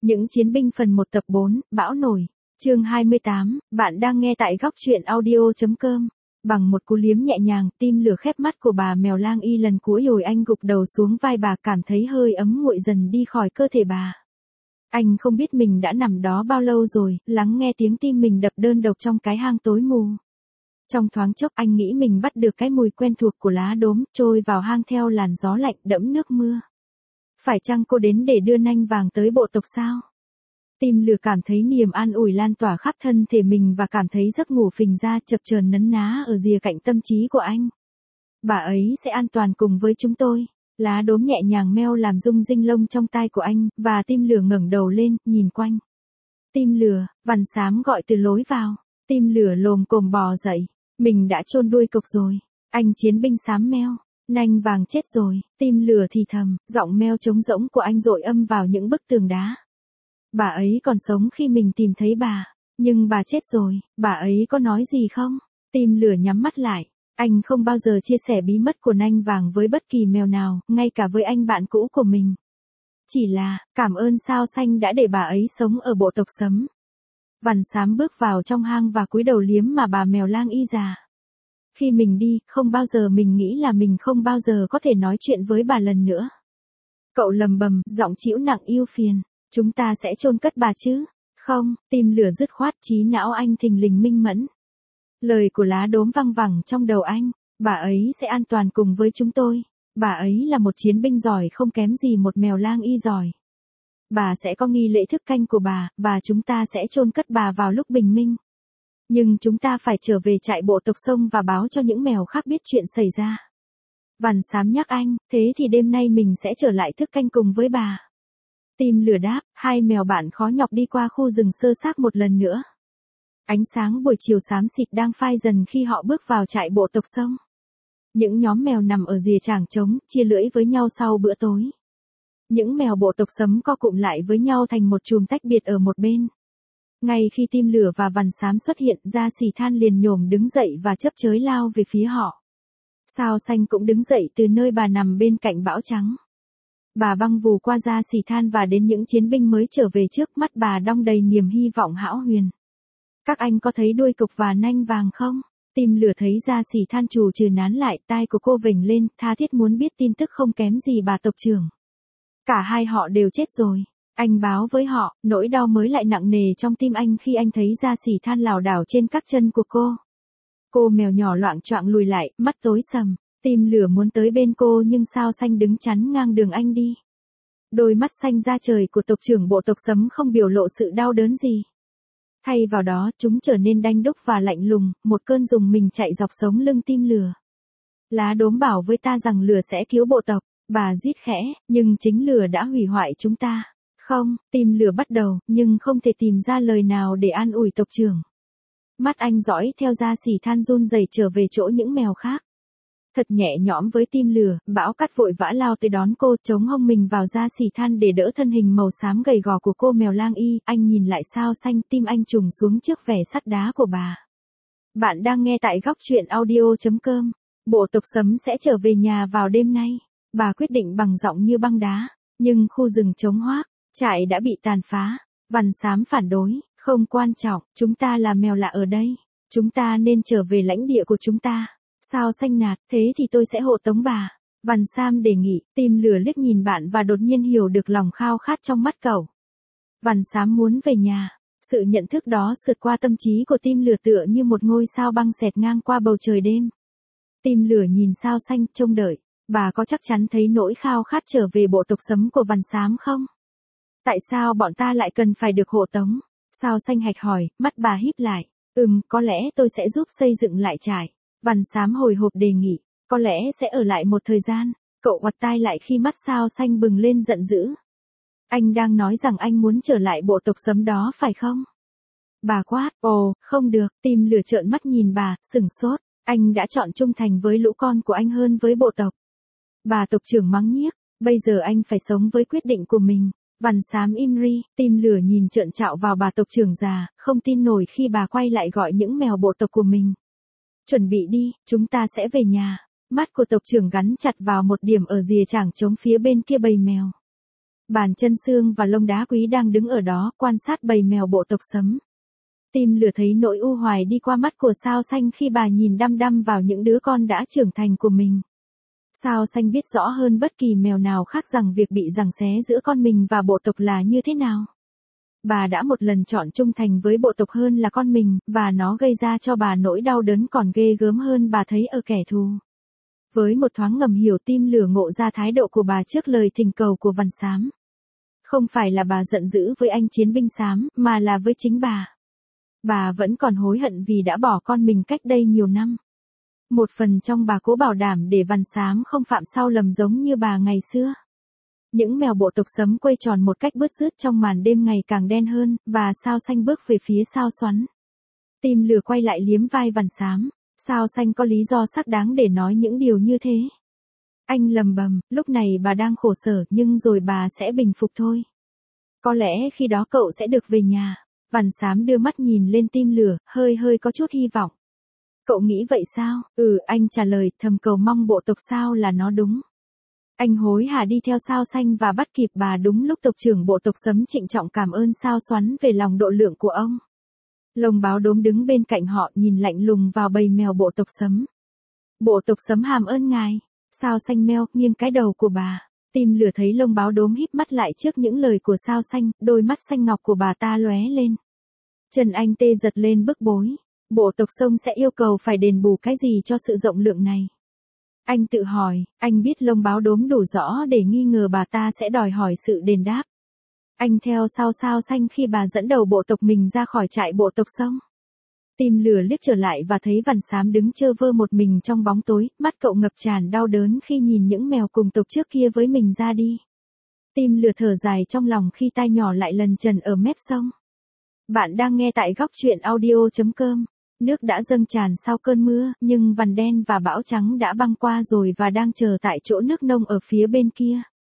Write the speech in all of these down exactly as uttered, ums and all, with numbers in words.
Những chiến binh phần một tập bốn, bão nổi. Chương hai mươi tám, bạn đang nghe tại góc truyện audio chấm com. Bằng một cú liếm nhẹ nhàng, tim lửa khép mắt của bà mèo lang y lần cuối rồi anh gục đầu xuống vai bà, cảm thấy hơi ấm nguội dần đi khỏi cơ thể bà. Anh không biết mình đã nằm đó bao lâu rồi, lắng nghe tiếng tim mình đập đơn độc trong cái hang tối mù. Trong thoáng chốc anh nghĩ mình bắt được cái mùi quen thuộc của lá đốm, trôi vào hang theo làn gió lạnh đẫm nước mưa. Phải chăng cô đến để đưa nanh vàng tới bộ tộc sao? Tim lửa cảm thấy niềm an ủi lan tỏa khắp thân thể mình và cảm thấy giấc ngủ phình ra chập chờn nấn ná ở rìa cạnh tâm trí của anh. Bà ấy sẽ an toàn cùng với chúng tôi. Lá đốm nhẹ nhàng meo làm rung rinh lông trong tai của anh, và tim lửa ngẩng đầu lên, nhìn quanh. Tim lửa, vằn xám gọi từ lối vào. Tim lửa lồm cồm bò dậy. Mình đã chôn đuôi cộc rồi. Anh chiến binh xám meo. Nanh vàng chết rồi. Tim lửa thì thầm, giọng meo trống rỗng của anh dội âm vào những bức tường đá. Bà ấy còn sống khi mình tìm thấy bà. Nhưng bà chết rồi, bà ấy có nói gì không? Tim lửa nhắm mắt lại. Anh không bao giờ chia sẻ bí mật của nanh vàng với bất kỳ mèo nào, ngay cả với anh bạn cũ của mình. Chỉ là, cảm ơn sao xanh đã để bà ấy sống ở bộ tộc sấm. Vằn xám bước vào trong hang và cúi đầu liếm mà bà mèo lang y già. Khi mình đi, không bao giờ mình nghĩ là mình không bao giờ có thể nói chuyện với bà lần nữa. Cậu lầm bầm, giọng trĩu nặng yêu phiền. Chúng ta sẽ chôn cất bà chứ? Không, tim lửa dứt khoát, trí não anh thình lình minh mẫn. Lời của lá đốm văng vẳng trong đầu anh, bà ấy sẽ an toàn cùng với chúng tôi. Bà ấy là một chiến binh giỏi không kém gì một mèo lang y giỏi. Bà sẽ có nghi lễ thức canh của bà, và chúng ta sẽ chôn cất bà vào lúc bình minh. Nhưng chúng ta phải trở về trại bộ tộc sông và báo cho những mèo khác biết chuyện xảy ra. Vằn xám nhắc anh, thế thì đêm nay mình sẽ trở lại thức canh cùng với bà. Tim lửa đáp, hai mèo bạn khó nhọc đi qua khu rừng sơ xác một lần nữa. Ánh sáng buổi chiều xám xịt đang phai dần khi họ bước vào trại bộ tộc sông. Những nhóm mèo nằm ở rìa trảng trống, chia lưỡi với nhau sau bữa tối. Những mèo bộ tộc sấm co cụm lại với nhau thành một chùm tách biệt ở một bên. Ngay khi tim lửa và vằn xám xuất hiện, da xỉ than liền nhổm đứng dậy và chớp chới lao về phía họ. Sao xanh cũng đứng dậy từ nơi bà nằm bên cạnh bão trắng. Bà băng vù qua da xỉ than và đến những chiến binh mới trở về trước, mắt bà đong đầy niềm hy vọng hão huyền. Các anh có thấy đuôi cộc và nanh vàng không? Tim lửa thấy da xỉ than trù trừ nán lại, tai của cô vểnh lên, tha thiết muốn biết tin tức không kém gì bà tộc trưởng. Cả hai họ đều chết rồi. Anh báo với họ, nỗi đau mới lại nặng nề trong tim anh khi anh thấy da xỉ than lảo đảo trên các chân của cô. Cô mèo nhỏ loạng choạng lùi lại, mắt tối sầm. Tim lửa muốn tới bên cô nhưng sao xanh đứng chắn ngang đường anh đi. Đôi mắt xanh da trời của tộc trưởng bộ tộc sấm không biểu lộ sự đau đớn gì. Thay vào đó, chúng trở nên đanh đúc và lạnh lùng, một cơn rùng mình chạy dọc sống lưng tim lửa. Lá đốm bảo với ta rằng lửa sẽ cứu bộ tộc, bà rít khẽ, nhưng chính lửa đã hủy hoại chúng ta. Không, tim lửa bắt đầu, nhưng không thể tìm ra lời nào để an ủi tộc trưởng. Mắt anh dõi theo da xỉ than run rẩy trở về chỗ những mèo khác. Thật nhẹ nhõm với tim lửa, bão cát vội vã lao tới đón cô, chống hông mình vào da xỉ than để đỡ thân hình màu xám gầy gò của cô mèo lang y. Anh nhìn lại sao xanh, tim anh trùng xuống trước vẻ sắt đá của bà. Bạn đang nghe tại góc truyện audio chấm com. Bộ tộc sấm sẽ trở về nhà vào đêm nay. Bà quyết định bằng giọng như băng đá. Nhưng khu rừng trống hoác, trại đã bị tàn phá. Vằn xám phản đối, không quan trọng, chúng ta là mèo lạ ở đây. Chúng ta nên trở về lãnh địa của chúng ta. Sao xanh nạt, thế thì tôi sẽ hộ tống bà. Vằn xám đề nghị, tim lửa liếc nhìn bạn và đột nhiên hiểu được lòng khao khát trong mắt cậu. Vằn xám muốn về nhà. Sự nhận thức đó sượt qua tâm trí của tim lửa tựa như một ngôi sao băng xẹt ngang qua bầu trời đêm. Tim lửa nhìn sao xanh, trông đợi. Bà có chắc chắn thấy nỗi khao khát trở về bộ tộc sấm của vằn xám không? Tại sao bọn ta lại cần phải được hộ tống? Sao xanh hạch hỏi, mắt bà híp lại. Ừm, có lẽ tôi sẽ giúp xây dựng lại trại. Vằn xám hồi hộp đề nghị, có lẽ sẽ ở lại một thời gian. Cậu quặt tai lại khi mắt sao xanh bừng lên giận dữ. Anh đang nói rằng anh muốn trở lại bộ tộc sấm đó phải không? Bà quát, ồ, không được, tim lửa trợn mắt nhìn bà, sửng sốt. Anh đã chọn trung thành với lũ con của anh hơn với bộ tộc. Bà tộc trưởng mắng nhiếc, bây giờ anh phải sống với quyết định của mình. Vằn xám im ri, tim lửa nhìn trợn trạo vào bà tộc trưởng già, không tin nổi khi bà quay lại gọi những mèo bộ tộc của mình. Chuẩn bị đi, chúng ta sẽ về nhà. Mắt của tộc trưởng gắn chặt vào một điểm ở rìa trảng trống phía bên kia bầy mèo. Bàn chân xương và lông đá quý đang đứng ở đó, quan sát bầy mèo bộ tộc Sấm. Tim lửa thấy nỗi u hoài đi qua mắt của Sao Xanh khi bà nhìn đăm đăm vào những đứa con đã trưởng thành của mình. Sao Xanh biết rõ hơn bất kỳ mèo nào khác rằng việc bị giằng xé giữa con mình và bộ tộc là như thế nào. Bà đã một lần chọn trung thành với bộ tộc hơn là con mình, và nó gây ra cho bà nỗi đau đớn còn ghê gớm hơn bà thấy ở kẻ thù. Với một thoáng ngầm hiểu, Tim lửa ngộ ra thái độ của bà trước lời thỉnh cầu của Vằn Xám. Không phải là bà giận dữ với anh chiến binh xám, mà là với chính bà. Bà vẫn còn hối hận vì đã bỏ con mình cách đây nhiều năm. Một phần trong bà cố bảo đảm để Vằn Xám không phạm sai lầm giống như bà ngày xưa. Những mèo bộ tộc Sấm quay tròn một cách bứt rứt trong màn đêm ngày càng đen hơn, và Sao Xanh bước về phía Sao Xoắn. Tim lửa quay lại liếm vai Vằn Xám. Sao Xanh có lý do xác đáng để nói những điều như thế. Anh lầm bầm, lúc này bà đang khổ sở nhưng rồi bà sẽ bình phục thôi. Có lẽ khi đó cậu sẽ được về nhà. Vằn Xám đưa mắt nhìn lên Tim lửa, hơi hơi có chút hy vọng. Cậu nghĩ vậy sao? Ừ, anh trả lời, thầm cầu mong bộ tộc Sao là nó đúng. Anh hối hả đi theo Sao Xanh và bắt kịp bà đúng lúc tộc trưởng bộ tộc Sấm trịnh trọng cảm ơn Sao Xoắn về lòng độ lượng của ông. Lông báo đốm đứng bên cạnh họ nhìn lạnh lùng vào bầy mèo bộ tộc Sấm. Bộ tộc Sấm hàm ơn ngài. Sao Xanh meo nghiêng cái đầu của bà. Tim lửa thấy lông báo đốm híp mắt lại trước những lời của Sao Xanh, đôi mắt xanh ngọc của bà ta lóe lên. Chân anh tê giật lên bức bối. Bộ tộc Sông sẽ yêu cầu phải đền bù cái gì cho sự rộng lượng này? Anh tự hỏi, anh biết lông báo đốm đủ rõ để nghi ngờ bà ta sẽ đòi hỏi sự đền đáp. Anh theo sau Sao Xanh khi bà dẫn đầu bộ tộc mình ra khỏi trại bộ tộc Sông. Tim lửa liếc trở lại và thấy Vằn Xám đứng chơ vơ một mình trong bóng tối, mắt cậu ngập tràn đau đớn khi nhìn những mèo cùng tộc trước kia với mình ra đi. Tim lửa thở dài trong lòng khi tai nhỏ lại lần trần ở mép sông. Bạn đang nghe tại góc truyện audio chấm com. Nước đã dâng tràn sau cơn mưa, nhưng vằn đen và bão trắng đã băng qua rồi và đang chờ tại chỗ nước nông ở phía bên kia.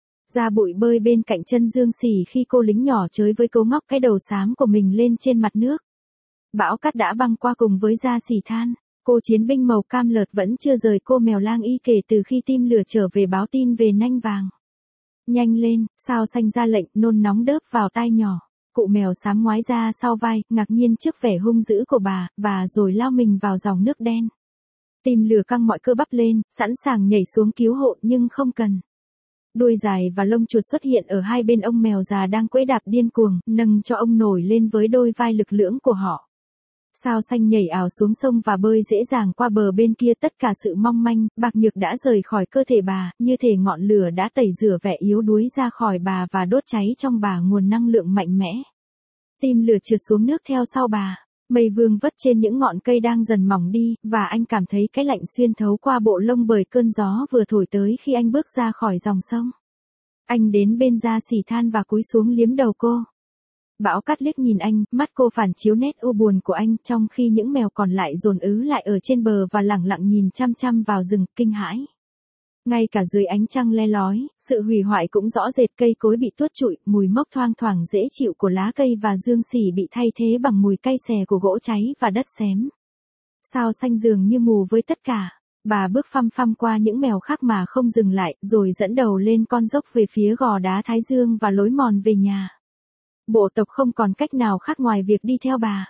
Ra bụi bơi bên cạnh chân Dương Sỉ khi cô lính nhỏ chới với cấu ngóc cái đầu xám của mình lên trên mặt nước. Bão cát đã băng qua cùng với Gia Sỉ than. Cô chiến binh màu cam lợt vẫn chưa rời cô mèo lang y kể từ khi Tim lửa trở về báo tin về nanh vàng. Nhanh lên, Sao Xanh ra lệnh, nôn nóng đớp vào tai nhỏ. Cụ mèo xám ngoái ra sau vai, ngạc nhiên trước vẻ hung dữ của bà, và rồi lao mình vào dòng nước đen. Tim lửa căng mọi cơ bắp lên, sẵn sàng nhảy xuống cứu hộ nhưng không cần. Đuôi dài và lông chuột xuất hiện ở hai bên ông mèo già đang quẫy đạp điên cuồng, nâng cho ông nổi lên với đôi vai lực lưỡng của họ. Sao Xanh nhảy ảo xuống sông và bơi dễ dàng qua bờ bên kia, tất cả sự mong manh, bạc nhược đã rời khỏi cơ thể bà, như thể ngọn lửa đã tẩy rửa vẻ yếu đuối ra khỏi bà và đốt cháy trong bà nguồn năng lượng mạnh mẽ. Tim lửa trượt xuống nước theo sau bà. Mây vương vất trên những ngọn cây đang dần mỏng đi, và anh cảm thấy cái lạnh xuyên thấu qua bộ lông bởi cơn gió vừa thổi tới khi anh bước ra khỏi dòng sông. Anh đến bên Gia Sỉ than và cúi xuống liếm đầu cô. Bão cát liếc nhìn anh, mắt cô phản chiếu nét u buồn của anh, trong khi những mèo còn lại dồn ứ lại ở trên bờ và lẳng lặng nhìn chăm chăm vào rừng, kinh hãi. Ngay cả dưới ánh trăng le lói, sự hủy hoại cũng rõ rệt, cây cối bị tuốt trụi, mùi mốc thoang thoảng dễ chịu của lá cây và Dương Sỉ bị thay thế bằng mùi cay xè của gỗ cháy và đất xém. Sao Xanh dường như mù với tất cả. Bà bước phăm phăm qua những mèo khác mà không dừng lại, rồi dẫn đầu lên con dốc về phía gò đá Thái Dương và lối mòn về nhà. Bộ tộc không còn cách nào khác ngoài việc đi theo bà.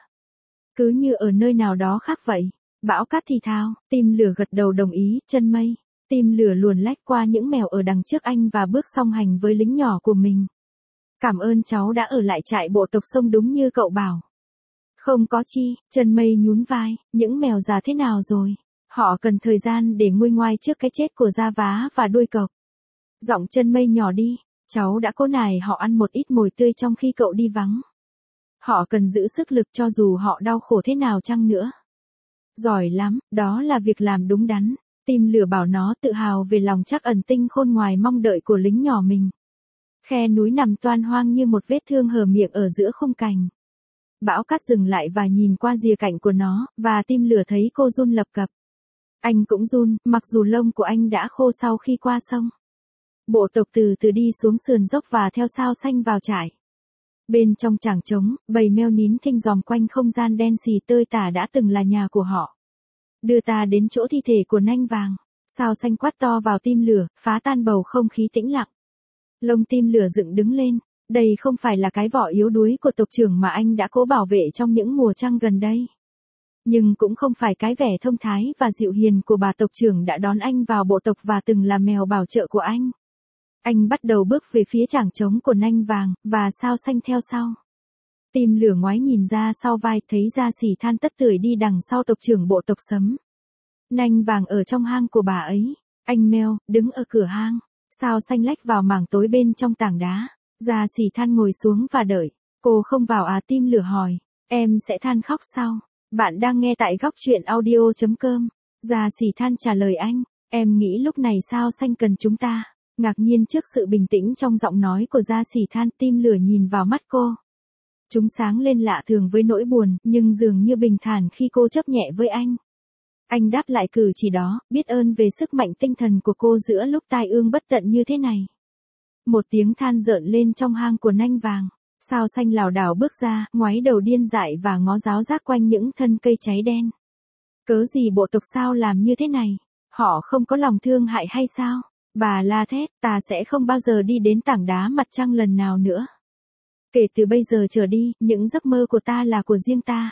Cứ như ở nơi nào đó khác vậy. Bão cát thì thào, Tim lửa gật đầu đồng ý, chân mây. Tim lửa luồn lách qua những mèo ở đằng trước anh và bước song hành với lính nhỏ của mình. Cảm ơn cháu đã ở lại trại bộ tộc Sông đúng như cậu bảo. Không có chi, chân mây nhún vai, những mèo già thế nào rồi? Họ cần thời gian để nguôi ngoai trước cái chết của da vá và đuôi cộc. Giọng chân mây nhỏ đi, cháu đã cố nài họ ăn một ít mồi tươi trong khi cậu đi vắng. Họ cần giữ sức lực cho dù họ đau khổ thế nào chăng nữa. Giỏi lắm, đó là việc làm đúng đắn. Tim lửa bảo nó, tự hào về lòng trắc ẩn tinh khôn ngoài mong đợi của lính nhỏ mình. Khe núi nằm toan hoang như một vết thương hở miệng ở giữa khung cành. Bão cát dừng lại và nhìn qua rìa cạnh của nó, và Tim lửa thấy cô run lập cập. Anh cũng run, mặc dù lông của anh đã khô sau khi qua sông. Bộ tộc từ từ đi xuống sườn dốc và theo Sao Xanh vào trại. Bên trong trảng trống, bầy meo nín thinh dòm quanh không gian đen xì tơi tả đã từng là nhà của họ. Đưa ta đến chỗ thi thể của nanh vàng. Sao Xanh quát to vào Tim lửa, phá tan bầu không khí tĩnh lặng. Lông tim lửa dựng đứng lên, đây không phải là cái vỏ yếu đuối của tộc trưởng mà anh đã cố bảo vệ trong những mùa trăng gần đây. Nhưng cũng không phải cái vẻ thông thái và dịu hiền của bà tộc trưởng đã đón anh vào bộ tộc và từng là mèo bảo trợ của anh. Anh bắt đầu bước về phía chảng trống của nanh vàng, và sao xanh theo sau. Tim lửa ngoái nhìn ra sau vai, thấy Gia Sỉ Than tất tưởi đi đằng sau tộc trưởng bộ tộc Sấm. Nanh vàng ở trong hang của bà ấy. Anh Mèo, đứng ở cửa hang. Sao xanh lách vào mảng tối bên trong tảng đá. Gia Sỉ Than ngồi xuống và đợi. Cô không vào à? Tim lửa hỏi. Em sẽ than khóc sau. Bạn đang nghe tại góc truyện audio chấm com. Gia Sỉ Than trả lời anh. Em nghĩ lúc này sao xanh cần chúng ta. Ngạc nhiên trước sự bình tĩnh trong giọng nói của Gia Sỉ Than, tim lửa nhìn vào mắt cô. Chúng sáng lên lạ thường với nỗi buồn, nhưng dường như bình thản khi cô chấp nhẹ với anh. Anh đáp lại cử chỉ đó, biết ơn về sức mạnh tinh thần của cô giữa lúc tai ương bất tận như thế này. Một tiếng than rợn lên trong hang của nanh vàng. Sao xanh lảo đảo bước ra, ngoáy đầu điên dại và ngó giáo giác quanh những thân cây cháy đen. Cớ gì bộ tộc sao làm như thế này? Họ không có lòng thương hại hay sao? Bà la thét, ta sẽ không bao giờ đi đến tảng đá mặt trăng lần nào nữa. Kể từ bây giờ trở đi, những giấc mơ của ta là của riêng ta.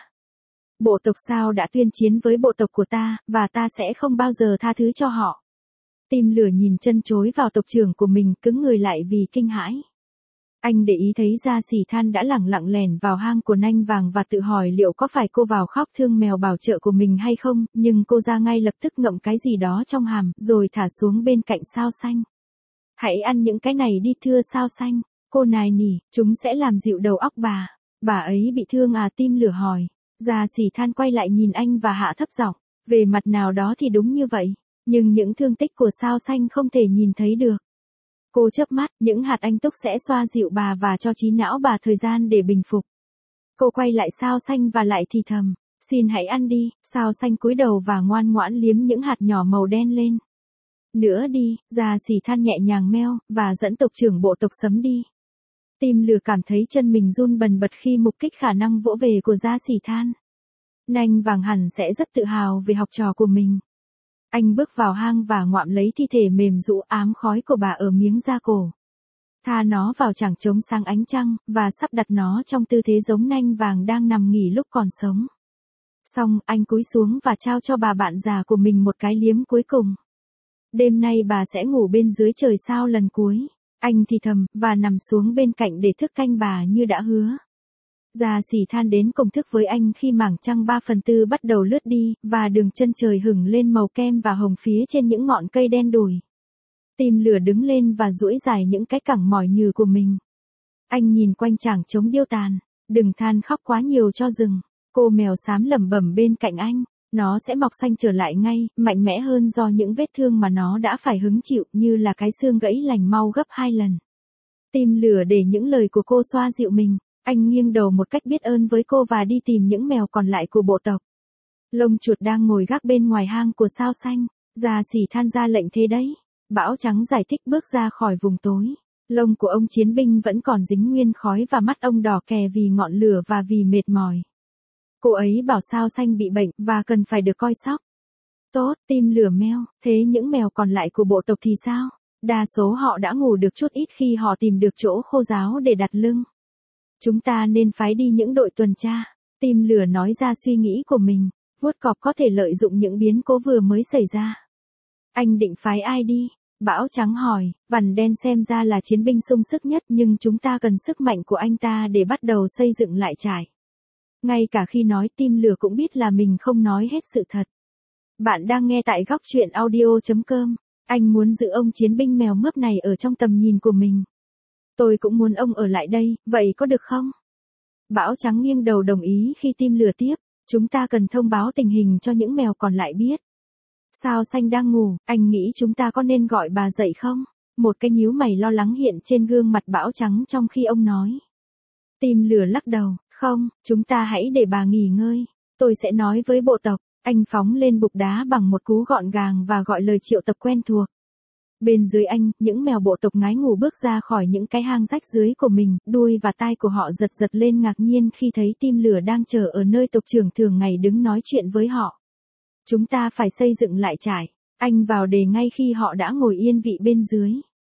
Bộ tộc sao đã tuyên chiến với bộ tộc của ta, và ta sẽ không bao giờ tha thứ cho họ. Tim lửa nhìn chân chối vào tộc trưởng của mình, cứng người lại vì kinh hãi. Anh để ý thấy Gia Sỉ Than đã lẳng lặng lẻn vào hang của nanh vàng và tự hỏi liệu có phải cô vào khóc thương mèo bảo trợ của mình hay không, nhưng cô ra ngay lập tức ngậm cái gì đó trong hàm, rồi thả xuống bên cạnh sao xanh. Hãy ăn những cái này đi thưa sao xanh, cô nài nỉ, chúng sẽ làm dịu đầu óc bà. Bà ấy bị thương à? Tim lửa hỏi. Gia Sỉ Than quay lại nhìn anh và hạ thấp giọng. Về mặt nào đó thì đúng như vậy, nhưng những thương tích của sao xanh không thể nhìn thấy được. Cô chớp mắt, những hạt anh túc sẽ xoa dịu bà và cho trí não bà thời gian để bình phục. Cô quay lại sao xanh và lại thì thầm, xin hãy ăn đi. Sao xanh cúi đầu và ngoan ngoãn liếm những hạt nhỏ màu đen lên. Nữa đi, Gia Sỉ Than nhẹ nhàng meo, và dẫn tộc trưởng bộ tộc Sấm đi. Tim lửa cảm thấy chân mình run bần bật khi mục kích khả năng vỗ về của Gia Sỉ Than. Nanh vàng hẳn sẽ rất tự hào về học trò của mình. Anh bước vào hang và ngoạm lấy thi thể mềm dụ ám khói của bà ở miếng da cổ. Tha nó vào chảng trống sáng ánh trăng, và sắp đặt nó trong tư thế giống nanh vàng đang nằm nghỉ lúc còn sống. Xong, anh cúi xuống và trao cho bà bạn già của mình một cái liếm cuối cùng. Đêm nay bà sẽ ngủ bên dưới trời sao lần cuối. Anh thì thầm, và nằm xuống bên cạnh để thức canh bà như đã hứa. Gia Sỉ Than đến cùng thức với anh khi mảng trăng ba phần tư bắt đầu lướt đi, và đường chân trời hửng lên màu kem và hồng phía trên những ngọn cây đen đủi. Tim lửa đứng lên và duỗi dài những cái cẳng mỏi nhừ của mình. Anh nhìn quanh chảng trống điêu tàn. Đừng than khóc quá nhiều cho rừng. Cô mèo xám lẩm bẩm bên cạnh anh. Nó sẽ mọc xanh trở lại ngay, mạnh mẽ hơn do những vết thương mà nó đã phải hứng chịu, như là cái xương gãy lành mau gấp hai lần. Tim lửa để những lời của cô xoa dịu mình. Anh nghiêng đầu một cách biết ơn với cô và đi tìm những mèo còn lại của bộ tộc. Lông chuột đang ngồi gác bên ngoài hang của sao xanh. Gia Sỉ Than ra lệnh thế đấy. Bão trắng giải thích bước ra khỏi vùng tối. Lông của ông chiến binh vẫn còn dính nguyên khói và mắt ông đỏ kè vì ngọn lửa và vì mệt mỏi. Cô ấy bảo sao xanh bị bệnh và cần phải được coi sóc. Tốt, tim lửa meo, thế những mèo còn lại của bộ tộc thì sao? Đa số họ đã ngủ được chút ít khi họ tìm được chỗ khô ráo để đặt lưng. Chúng ta nên phái đi những đội tuần tra. Tim lửa nói ra suy nghĩ của mình. Vuốt cọp có thể lợi dụng những biến cố vừa mới xảy ra. Anh định phái ai đi? Bão trắng hỏi. Vằn đen xem ra là chiến binh sung sức nhất, nhưng chúng ta cần sức mạnh của anh ta để bắt đầu xây dựng lại trại. Ngay cả khi nói, tim lửa cũng biết là mình không nói hết sự thật. Bạn đang nghe tại góc truyện audio chấm com. Anh muốn giữ ông chiến binh mèo mướp này ở trong tầm nhìn của mình. Tôi cũng muốn ông ở lại đây, vậy có được không? Bão trắng nghiêng đầu đồng ý khi tim lửa tiếp. Chúng ta cần thông báo tình hình cho những mèo còn lại biết. Sao xanh đang ngủ, anh nghĩ chúng ta có nên gọi bà dậy không? Một cái nhíu mày lo lắng hiện trên gương mặt bão trắng trong khi ông nói. Tim lửa lắc đầu, không, chúng ta hãy để bà nghỉ ngơi. Tôi sẽ nói với bộ tộc. Anh phóng lên bục đá bằng một cú gọn gàng và gọi lời triệu tập quen thuộc. Bên dưới anh, những mèo bộ tộc ngái ngủ bước ra khỏi những cái hang rách dưới của mình, đuôi và tai của họ giật giật lên ngạc nhiên khi thấy tim lửa đang chờ ở nơi tộc trưởng thường ngày đứng nói chuyện với họ. Chúng ta phải xây dựng lại trại. Anh vào đề ngay khi họ đã ngồi yên vị bên dưới.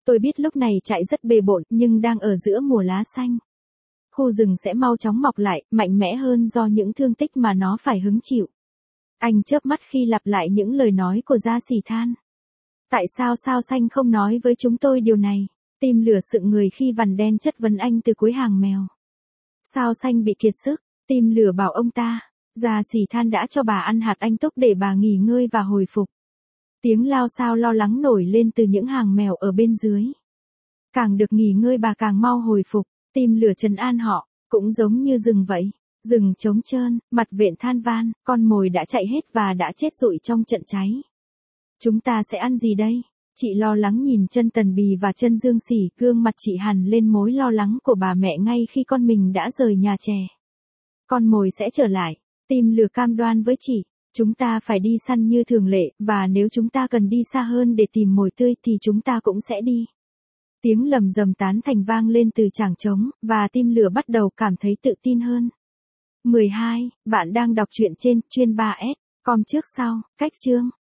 Tôi biết lúc này chạy rất bề bộn nhưng đang ở giữa mùa lá xanh. Khu rừng sẽ mau chóng mọc lại, mạnh mẽ hơn do những thương tích mà nó phải hứng chịu. Anh chớp mắt khi lặp lại những lời nói của Gia Sỉ Than. Tại sao Sao Xanh không nói với chúng tôi điều này? Tim lửa sựng người khi Vằn Đen chất vấn anh từ cuối hàng mèo. Sao Xanh bị kiệt sức, Tim lửa bảo ông ta. Gia Sỉ Than đã cho bà ăn hạt anh túc để bà nghỉ ngơi và hồi phục. Tiếng lao xao lo lắng nổi lên từ những hàng mèo ở bên dưới. Càng được nghỉ ngơi bà càng mau hồi phục, Tim lửa trấn an họ, cũng giống như rừng vậy. Rừng trống trơn, mặt vện than van, con mồi đã chạy hết và đã chết rụi trong trận cháy. Chúng ta sẽ ăn gì đây? Chị lo lắng nhìn chân Tần Bì và chân Dương Sỉ, gương mặt chị hằn lên mối lo lắng của bà mẹ ngay khi con mình đã rời nhà trẻ. Con mồi sẽ trở lại, Tim lửa cam đoan với chị. Chúng ta phải đi săn như thường lệ, và nếu chúng ta cần đi xa hơn để tìm mồi tươi thì chúng ta cũng sẽ đi. Tiếng lầm rầm tán thành vang lên từ trảng trống, và Tim lửa bắt đầu cảm thấy tự tin hơn. mười hai. Bạn đang đọc truyện trên chuyên ba S com trước sau, cách chương.